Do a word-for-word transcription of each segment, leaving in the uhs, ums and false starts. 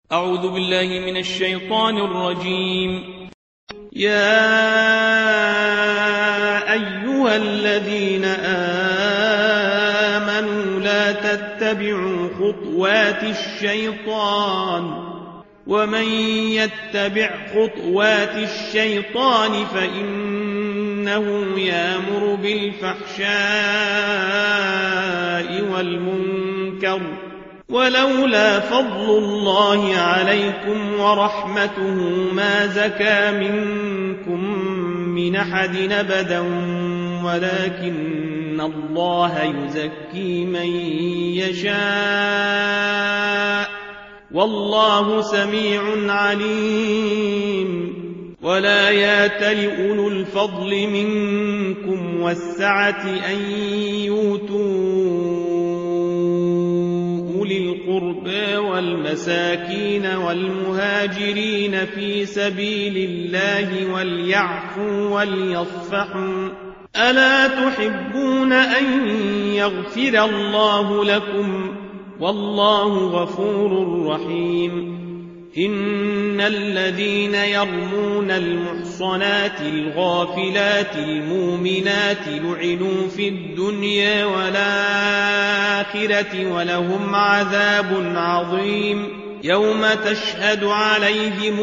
أعوذ بالله من الشيطان الرجيم. يا أيها الذين آمنوا لا تتبعوا خطوات الشيطان ومن يتبع خطوات الشيطان فإنه يأمر بالفحشاء والمنكر ولولا فضل الله عليكم ورحمته ما زكى منكم من أحد أبدا ولكن الله يزكي من يشاء والله سميع عليم. ولا يأتل أولو الفضل منكم والسعة أن يؤتوا أولي القربى والمساكين والمهاجرين في سبيل الله وليعفوا وليصفحوا ألا تحبون أن يغفر الله لكم والله غفور رحيم. إن الذين يرمون المحصنات الغافلات المؤمنات لعنوا في الدنيا والآخرة ولهم عذاب عظيم يوم تشهد عليهم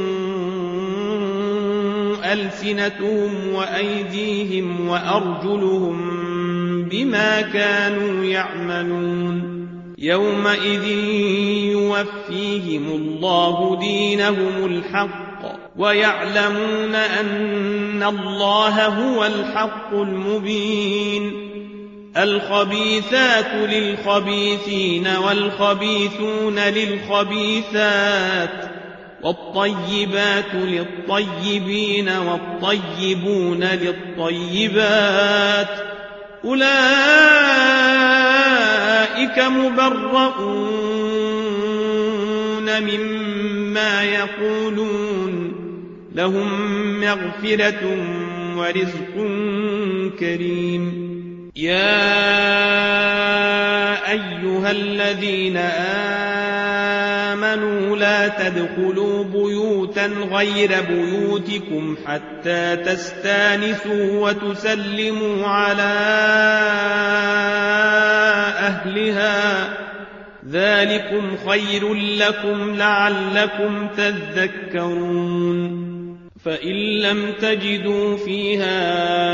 ألسنتهم وأيديهم وأرجلهم بما كانوا يعملون يومئذ يوفيهم الله دينهم الحق ويعلمون أن الله هو الحق المبين. الخبيثات للخبيثين والخبيثون للخبيثات والطيبات للطيبين والطيبون للطيبات أولئك مبرؤون مما يقولون لهم مغفرة ورزق كريم. يا أيها الذين آمنوا لا تدخلوا بيوتا غير بيوتكم حتى تستانسوا وتسلموا على أهلها ذلكم خير لكم لعلكم تذكرون. فإن لم تجدوا فيها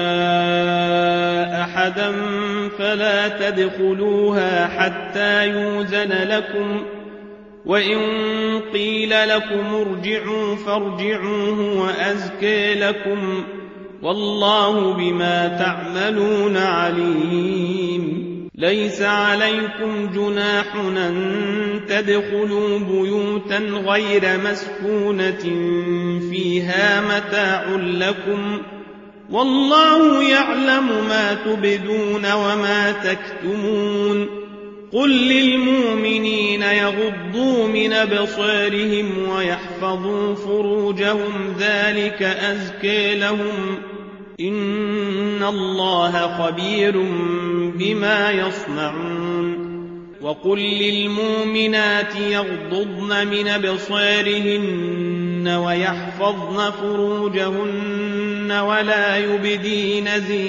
أحدا فلا تدخلوها حتى يؤذن لكم وإن قيل لكم ارجعوا فارجعوا هو أزكى لكم والله بما تعملون عليم. ليس عليكم جناح أن تدخلوا بيوتا غير مسكونة فيها متاع لكم والله يعلم ما تبدون وما تكتمون. قل للمؤمنين يغضوا من أبصارهم ويحفظوا فروجهم ذلك أزكى لهم إن الله خبير بما يصنعون. وقل للمؤمنات يغضضن من أبصارهن ويحفظن فروجهن ولا يبدين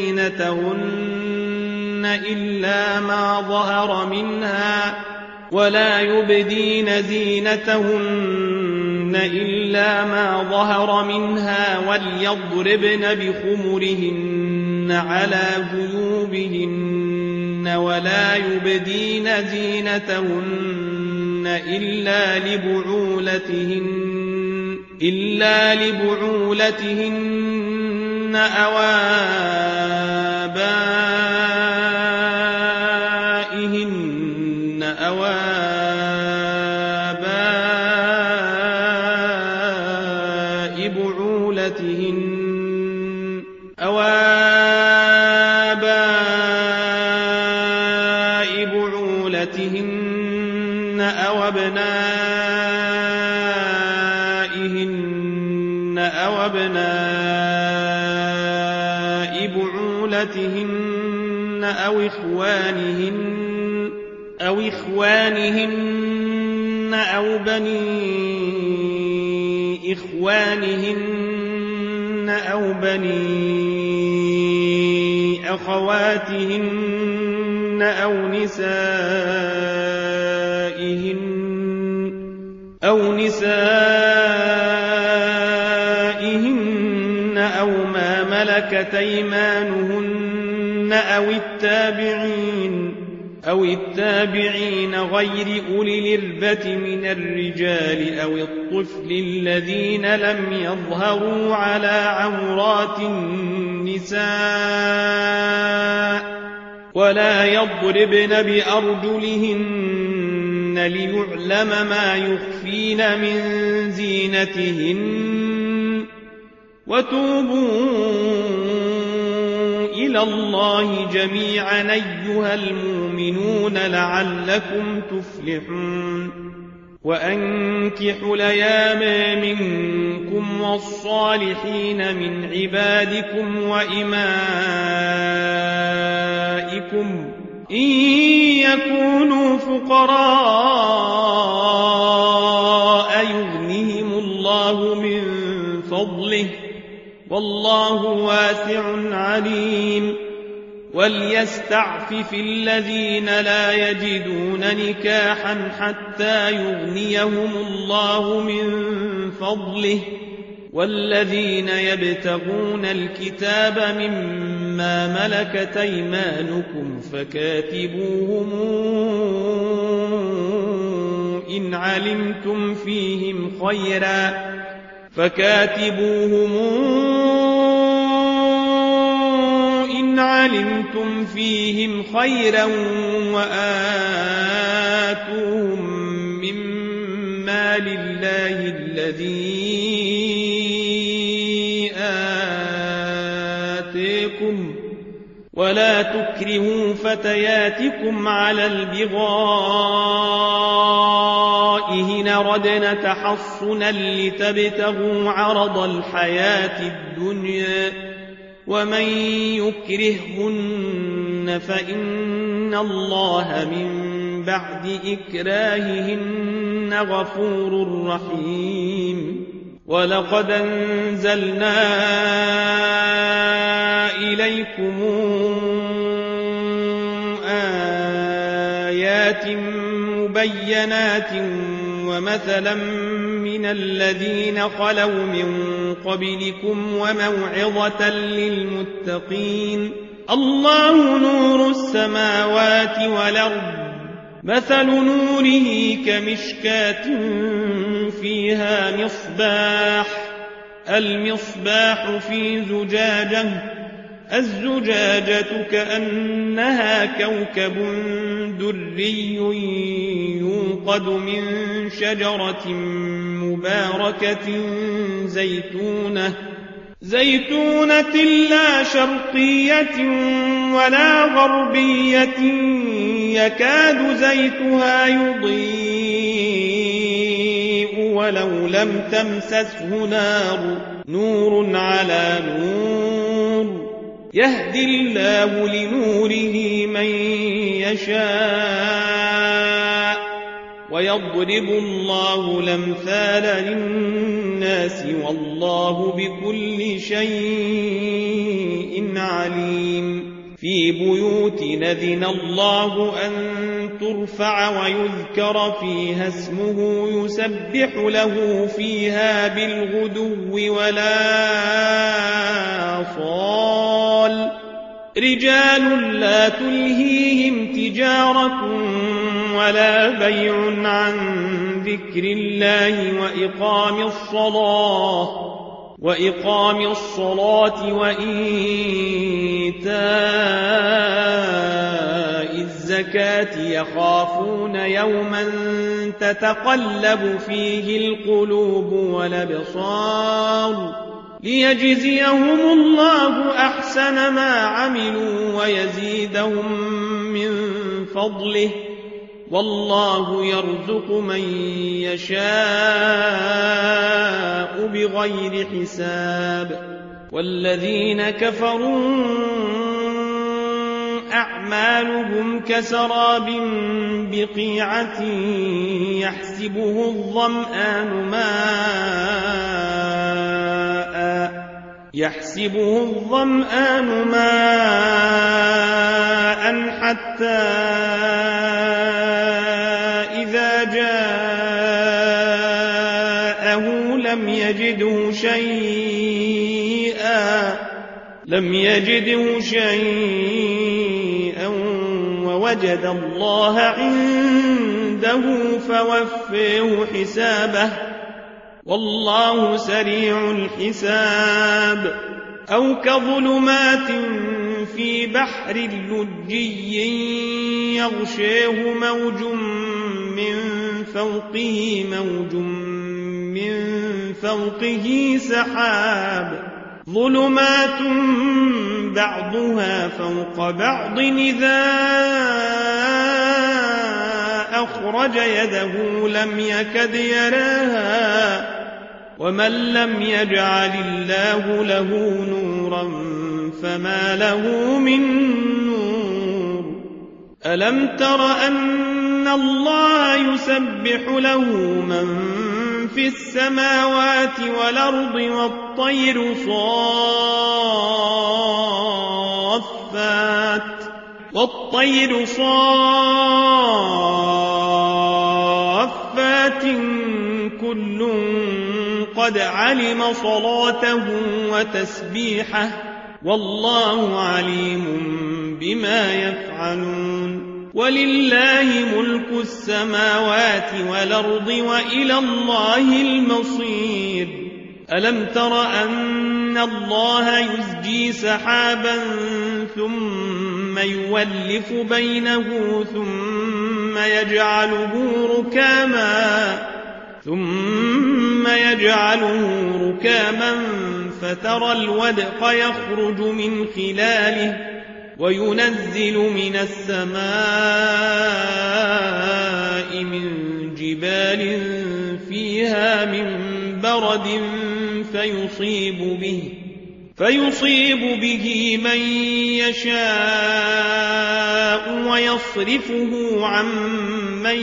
زينتهن إلا ما ظهر منها ولا يبدين زينتهن إلا ما ظهر منها وليضربن بخمرهن على جيوبهن ولا يبدين زينتهن إلا لبعولتهن إلا لبعولتهن أو آبائهن أو آباء بعولتهن أو آباء بعولتهن أو أبنائهن أو أبناء بعولتهن أو إخوانهن أو إخوانهن أو بني إخوانهن أو بني أخواتهن أو نسائهن أو نسائهن أو ما ملكت أيمانهن أو التابعين أو التابعين غير أولي الإربة من الرجال أو الطفل الذين لم يظهروا على عورات النساء ولا يضربن بأرجلهن ليعلم ما يخفين من زينتهن وتوبوا إلى الله جميعا أيها المؤمنون لعلكم تفلحون وأنكحوا الأيام منكم والصالحين من عبادكم وإمائكم إن يكونوا فقراء يغنهم الله من فضله والله واسع عليم وليستعفف الذين لا يجدون نكاحا حتى يغنيهم الله من فضله والذين يبتغون الكتاب مما ملكت أيمانكم فكاتبوهم إن علمتم فيهم خيرا فكاتبوهم إن علمتم فيهم خيرا وآتوهم مما لله الذي آتيكم ولا تكرهوا فتياتكم على البغاء إن ردنا تحصنا لتبتغوا عرض الحياة الدنيا ومن يكرههن فإن الله من بعد إكراههن غفور رحيم ولقد أنزلنا إليكم آيات مبينات ومثلا من الذين خلوا من قبلكم وموعظة للمتقين الله نور السماوات والأرض مثل نوره كمشكاة فيها مصباح المصباح في زجاجة الزجاجة كأنها كوكب دري يوقد من شجرة مباركة زيتونة زيتونة لا شرقية ولا غربية يكاد زيتها يضيء ولو لم تمسسه نار نور على نور يهدي الله لنوره من يشاء ويضرب الله الأمثال للناس والله بكل شيء عليم في بيوت نذن الله أن ترفع ويذكر فيها اسمه يسبح له فيها بالغدو ولا آصال رجال لا تلهيهم تجارة ولا بيع عن ذكر الله وإقام الصلاة وإقام الصلاة وإيتاء الزكاة يخافون يوما تتقلب فيه القلوب والأبصار ليجزيهم الله أحسن ما عملوا ويزيدهم من فضله والله يرزق من يشاء بغير حساب والذين كفروا أعمالهم أعمالهم كسراب بقيعة يحسبه الظمآن ماء يحسبه الظمآن ماء حتى إذا جاءه لم يجده شيئا لم يجده شيئا ووجد الله عنده فوفيه حسابه والله سريع الحساب. أو كظلمات في بحر لجي يغشيه موج من فوقه موج من فوقه سحاب ظلمات بعضها فوق بعض إذا أخرج يده لم يكد يراها ومن لم يجعل الله له نورا فما له من نور. ألم تر أن الله يسبح له من في السماوات والأرض والطير صافات والطير صافات كل قد علم صلاته وتسبيحه والله عليم بما يفعلون. ولله ملك السماوات والأرض وإلى الله المصير. ألم تر أن الله يزجي سحابا ثم يولف بينه ثم يجعله ركاما ثم يجعله ركاما فترى الودق يخرج من خلاله وينزل من السماء من جبال فيها من برد فيصيب به فيصيب به من يشاء ويصرفه عن من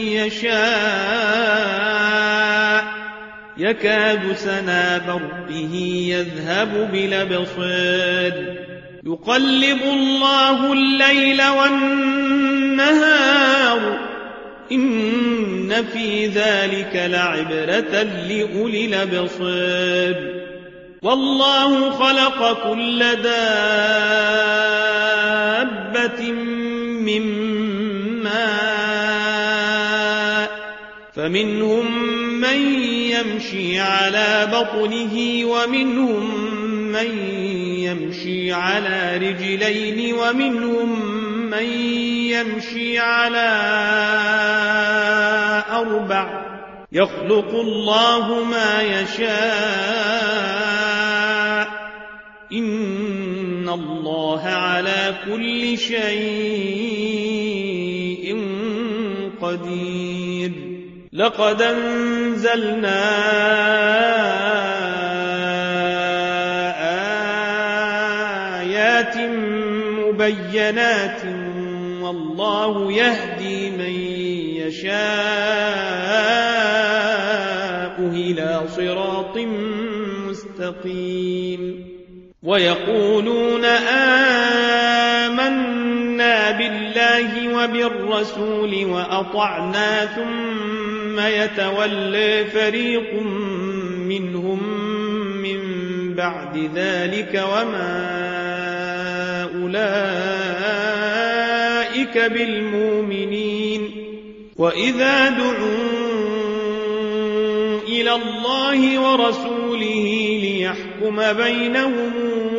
يشاء يكاد سنا برقه يذهب بالأبصار يقلب الله الليل والنهار إن في ذلك لعبرة لأولي الأبصار. والله خلق كل دابة من ماء فمنهم من يمشي على بطنه ومنهم من يمشي على رجلين ومنهم من يمشي على أربع يخلق الله ما يشاء إن الله على كل شيء قدير. لقد أنزلنا آيات مبينات والله يهدي من يشاء إلى صراط مستقيم. ويقولون آمنا بالله وبالرسول وأطعنا ثم يتولى فريق منهم من بعد ذلك وما أولئك بالمؤمنين. وإذا دعوا إلى الله ورسوله ليحكم بينهم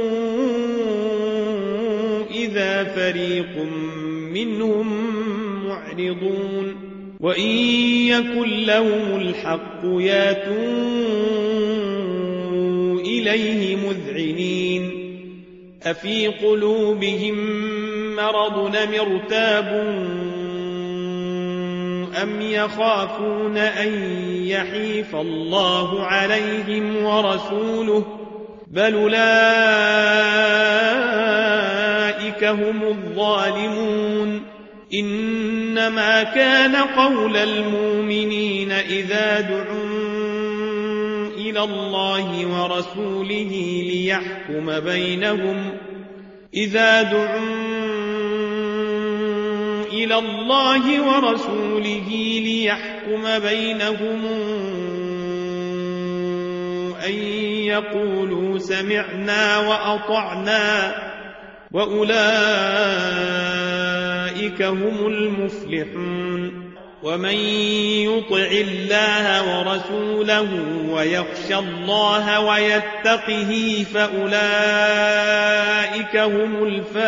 إذا فريق منهم معرضون. وإن يكن لهم الحق ياتوا إليه مذعنين. أفي قلوبهم مرض أم ارتابوا أم يخافون أن يحيف الله عليهم ورسوله بل أولئك أولئك هم الظالمون إنما كان قول المؤمنين إذا دعوا إلى الله ورسوله ليحكم بينهم إذا دعوا إلى الله ورسوله ليحكم بينهم أن يقولوا سمعنا وأطعنا وأولئك هم المفلحون ومن يطع الله ورسوله ويخشى الله ويتقه فأولئك هم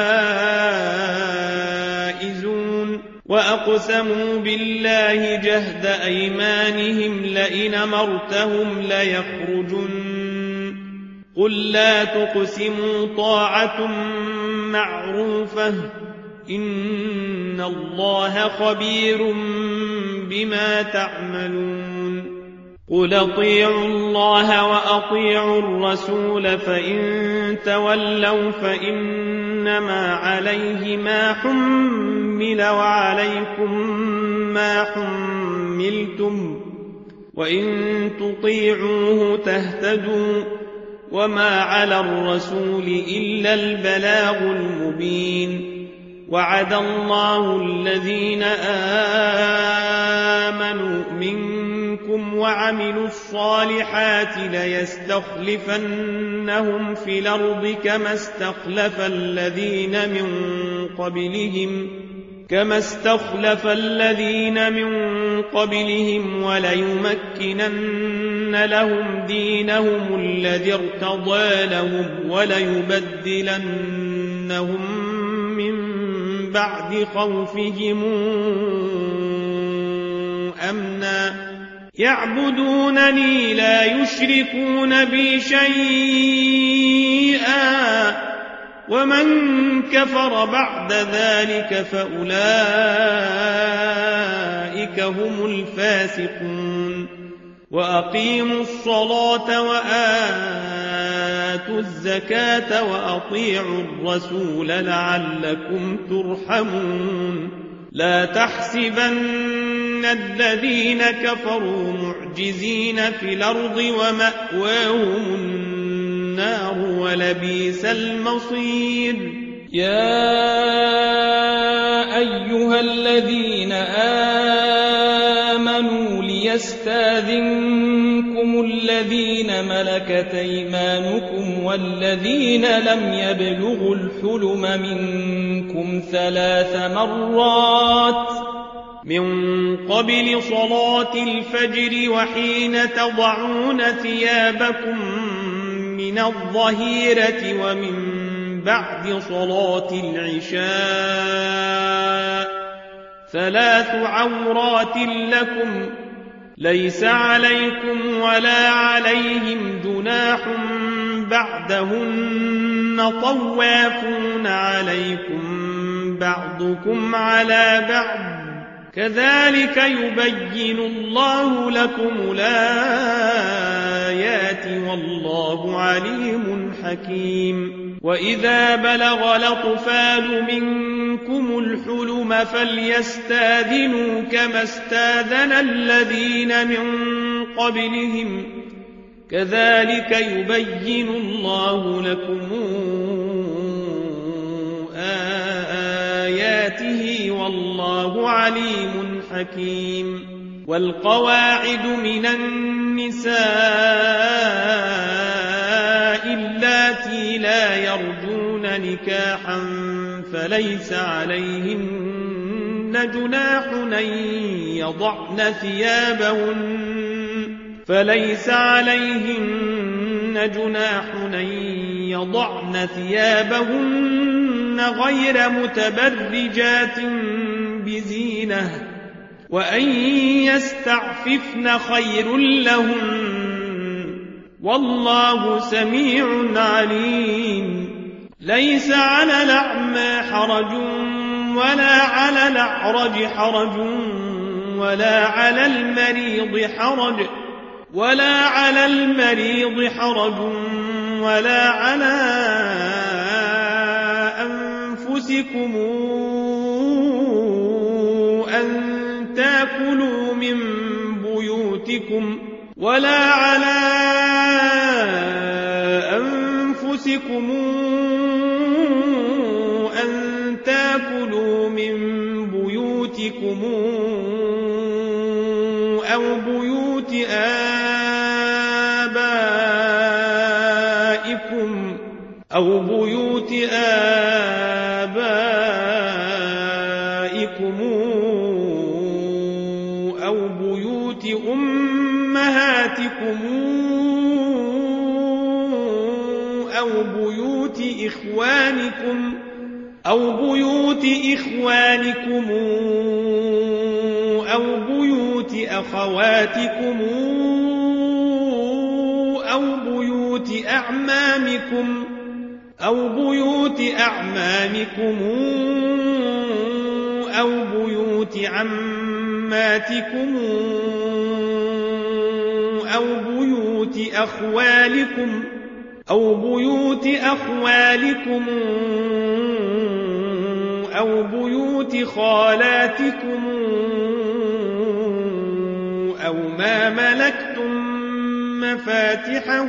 الفائزون وأقسموا بالله جهد أيمانهم لئن أمرتهم ليخرجن قل لا تقسموا طاعة معروفة إن الله خبير بما تعملون قل اطيعوا الله وأطيعوا الرسول فإن تولوا فإنما عليه ما حمل وعليكم ما حملتم وإن تطيعوه تهتدوا وما على الرسول إلا البلاغ المبين وعد الله الذين آمنوا منكم وعملوا الصالحات ليستخلفنهم في الأرض كما استخلف الذين من قبلهم كما استخلف الذين من قبلهم وليمكنن لهم دينهم الذي ارتضى لهم وليبدلنهم من بعد خوفهم أمنا يعبدونني لا يشركون بي شيئا ومن كفر بعد ذلك فأولئك هم الفاسقون وأقيموا الصلاة وآتوا الزكاة وأطيعوا الرسول لعلكم ترحمون لا تحسبن الذين كفروا معجزين في الأرض ومأواهم النار ولبئس المصير يا أيها الذين آمنوا ليستاذنكم الذين ملكت أيمانكم والذين لم يبلغوا الحلم منكم ثلاث مرات من قبل صلاة الفجر وحين تضعون ثيابكم من الظهيرة ومن بعد صلاة العشاء ثلاث عورات لكم ليس عليكم ولا عليهم جناح بعدهن طوافون عليكم بعضكم على بعض كذلك يبين الله لكم الآيات والله عليم حكيم وإذا بلغ الأطفال منكم الحلم فليستاذنوا كما استاذن الذين من قبلهم كذلك يبين الله لكم آياته والله عليم حكيم والقواعد من النساء اللاتي لا يرجون نكاحا فليس عليهن جناح أن يضعن ثيابهن فليس عليهن جناح أن يضعن ثيابهن غير متبرجات بزينة وأن يستعففن خير لهن والله سميع عليم ليس على الأعمى حرج ولا على الأعرج حرج ولا على المريض حرج ولا على المريض حرج ولا على أنفسكم أن تأكلوا من بيوتكم ولا على أنفسكم أن تأكلوا من بيوتكم أو بيوت آبائكم أو بيوت آبائكم أو بيوت أمهاتكم أو بيوت إخوانكم أو بيوت إخوانكم أو بيوت أخواتكم أو بيوت أعمامكم أو بيوت أعمامكم أو بيوت عماتكم أو بيوت أخوالكم أو بيوت أخوالكم أو بيوت خالاتكم أو ما ملكتم مفاتحه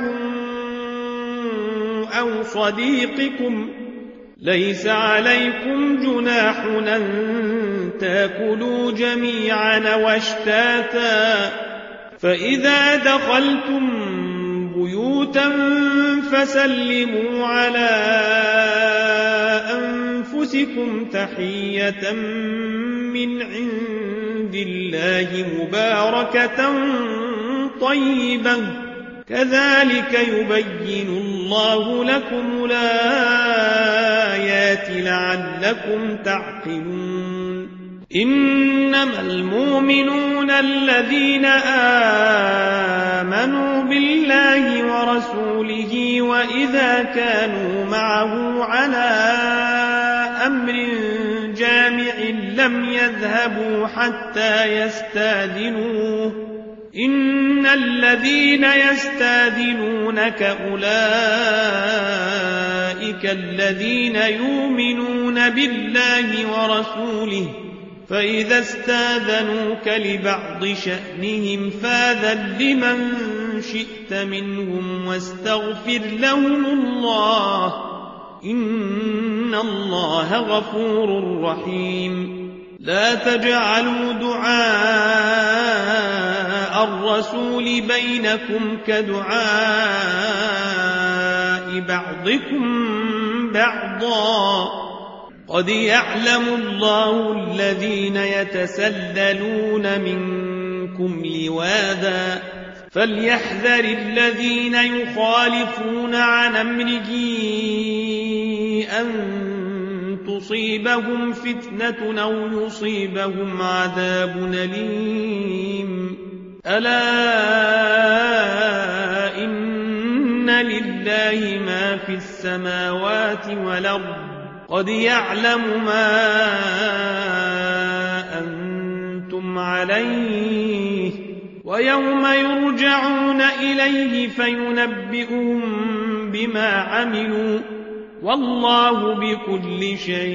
أو صديقكم ليس عليكم جناح أن تأكلوا جميعا واشتاتا فإذا دخلتم بيوتا فسلموا على أنفسكم تحية من عند الله مباركة طيبة كذلك يبين الله لكم الآيات لعلكم تعقلون إنما المؤمنون الذين آمنوا بالله ورسوله وإذا كانوا معه على أمر جامع لم يذهبوا حتى يستأذنوه إن الذين يستأذنونك أولئك الذين يؤمنون بالله ورسوله فإذا استاذنوك لبعض شأنهم فاذن لمن شئت منهم واستغفر لهم الله إن الله غفور رحيم لا تجعلوا دعاء الرسول بينكم كدعاء بعضكم بعضا قد يعلم الله الذين يتسللون منكم لواذا فليحذر الذين يخالفون عن أمره أن تصيبهم فتنة أو يصيبهم عذاب أليم ألا إن لله ما في السماوات والأرض قد يعلم ما أنتم عليه ويوم يرجعون إليه فينبئهم بما عملوا والله بكل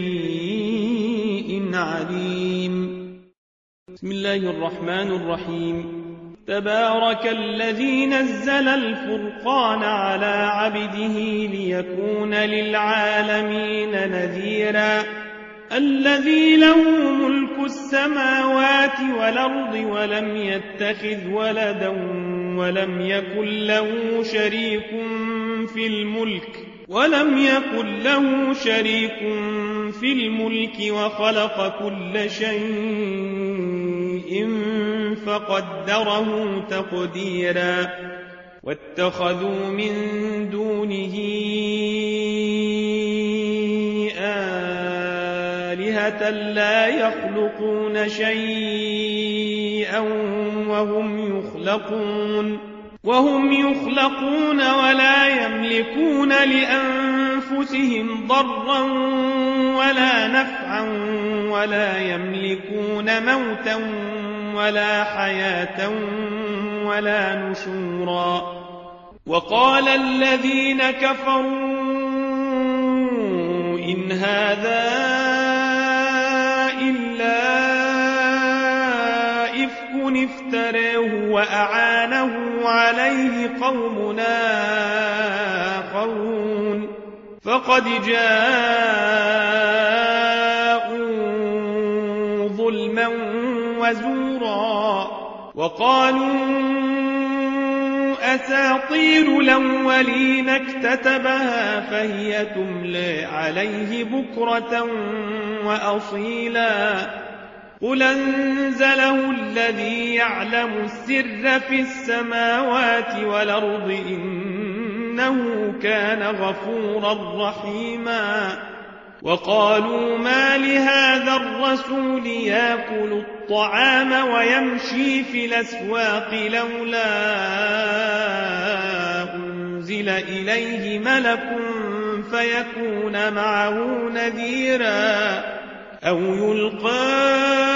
شيء عليم بسم الله الرحمن الرحيم تبارك الذي نزل الفرقان على عبده ليكون للعالمين نذيرا الذي له ملك السماوات والأرض ولم يتخذ ولدا ولم يكن له شريك في الملك ولم يكن له شريك في الملك وخلق كل شيء فقدره تقديرا واتخذوا من دونه آلهة لا يخلقون شيئا وهم يخلقون وهم يخلقون ولا يملكون لأنفسهم ضرا ولا نفعا ولا يملكون موتا ولا حياة ولا نشورا وقال الذين كفروا إن هذا افتراه وأعانه عليه قوم آخرون فقد جاءوا ظلما وزورا وقالوا أساطير الأولين اكتتبها فهي تملى عليه بكرة وأصيلا قل أنزله الذي يعلم السر في السماوات والأرض إنه كان غفورا رحيما وقالوا ما لهذا الرسول يأكل الطعام ويمشي في الأسواق لولا أنزل إليه ملك فيكون معه نذيرا أو يلقى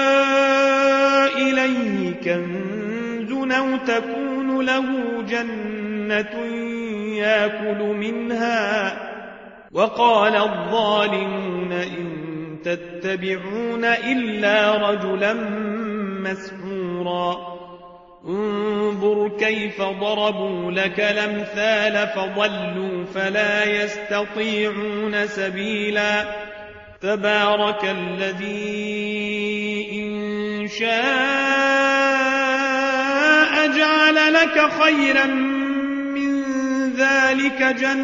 إليه كنز أو تكون له جنة يأكل منها وقال الظالمون إن تتبعون إلا رجلا مسحورا انظر كيف ضربوا لك الأمثال فضلوا فلا يستطيعون سبيلا تبارك الذي إن شاء جعل لك خيرا من ذلك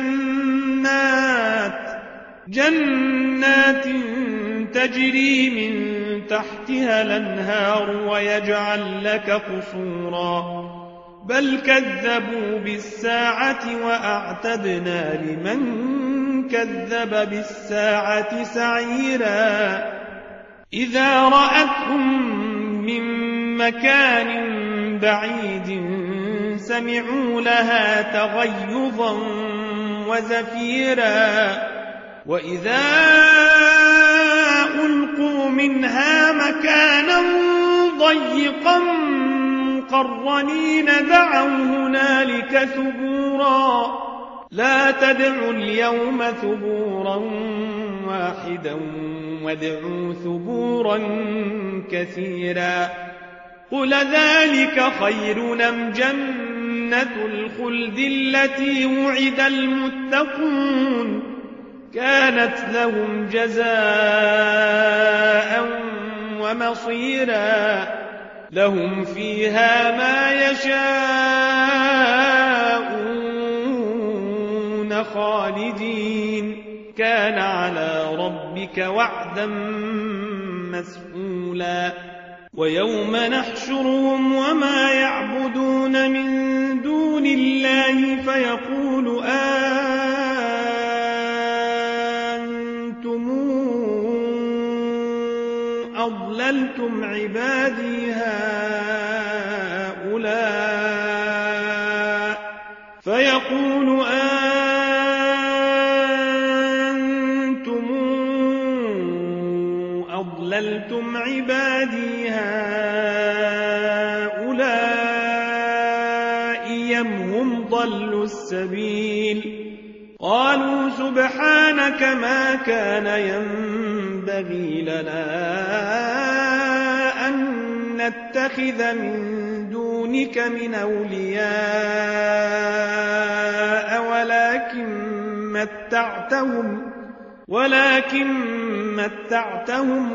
جنات جنات تجري من تحتها الأنهار ويجعل لك قصورا بل كذبوا بالساعة وأعتدنا لمن كذب بالساعة سعيرا إذا رأتهم من مكان بعيد سمعوا لها تغيظا وزفيرا وإذا ألقوا منها مكانا ضيقا مقرنين دعوا هنالك ثبورا لا تدعوا اليوم ثبورا واحدا وادعوا ثبورا كثيرا قل ذلك خير أم جنة الخلد التي وعد المتقون كانت لهم جزاء ومصيرا لهم فيها ما يشاءون خالدين كان على ربك وعدا مسئولا ويوم نحشرهم وما يعبدون من دون الله فيقول أنتم أضللتم عبادي هؤلاء فيقول أنتم أضللتم عبادي هؤلاء أم هم ضلوا السبيل قالوا سبحانك ما كان ينبغي لنا أن نتخذ من دونك من أولياء ولكن متعتهم ولكن متعتهم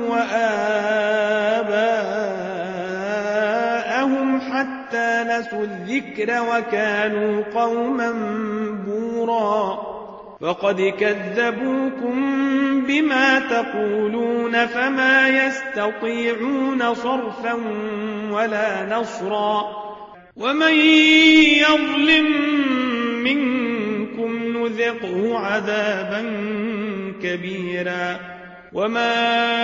وآباءهم حتى نسوا الذكر وكانوا قوما بورا فقد كذبوكم بما تقولون فما يستطيعون صرفا ولا نصرا ومن يظلم منكم نذقه عذابا كبيرا وما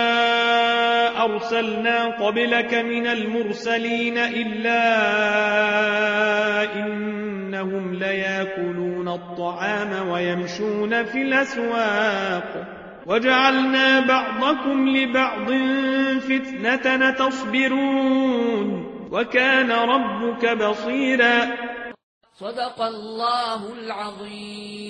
أرسلنا قبلك من المرسلين إلا إنهم ليأكلون الطعام ويمشون في الأسواق وجعلنا بعضكم لبعض فتنة تصبرون وكان ربك بصيرا صدق الله العظيم.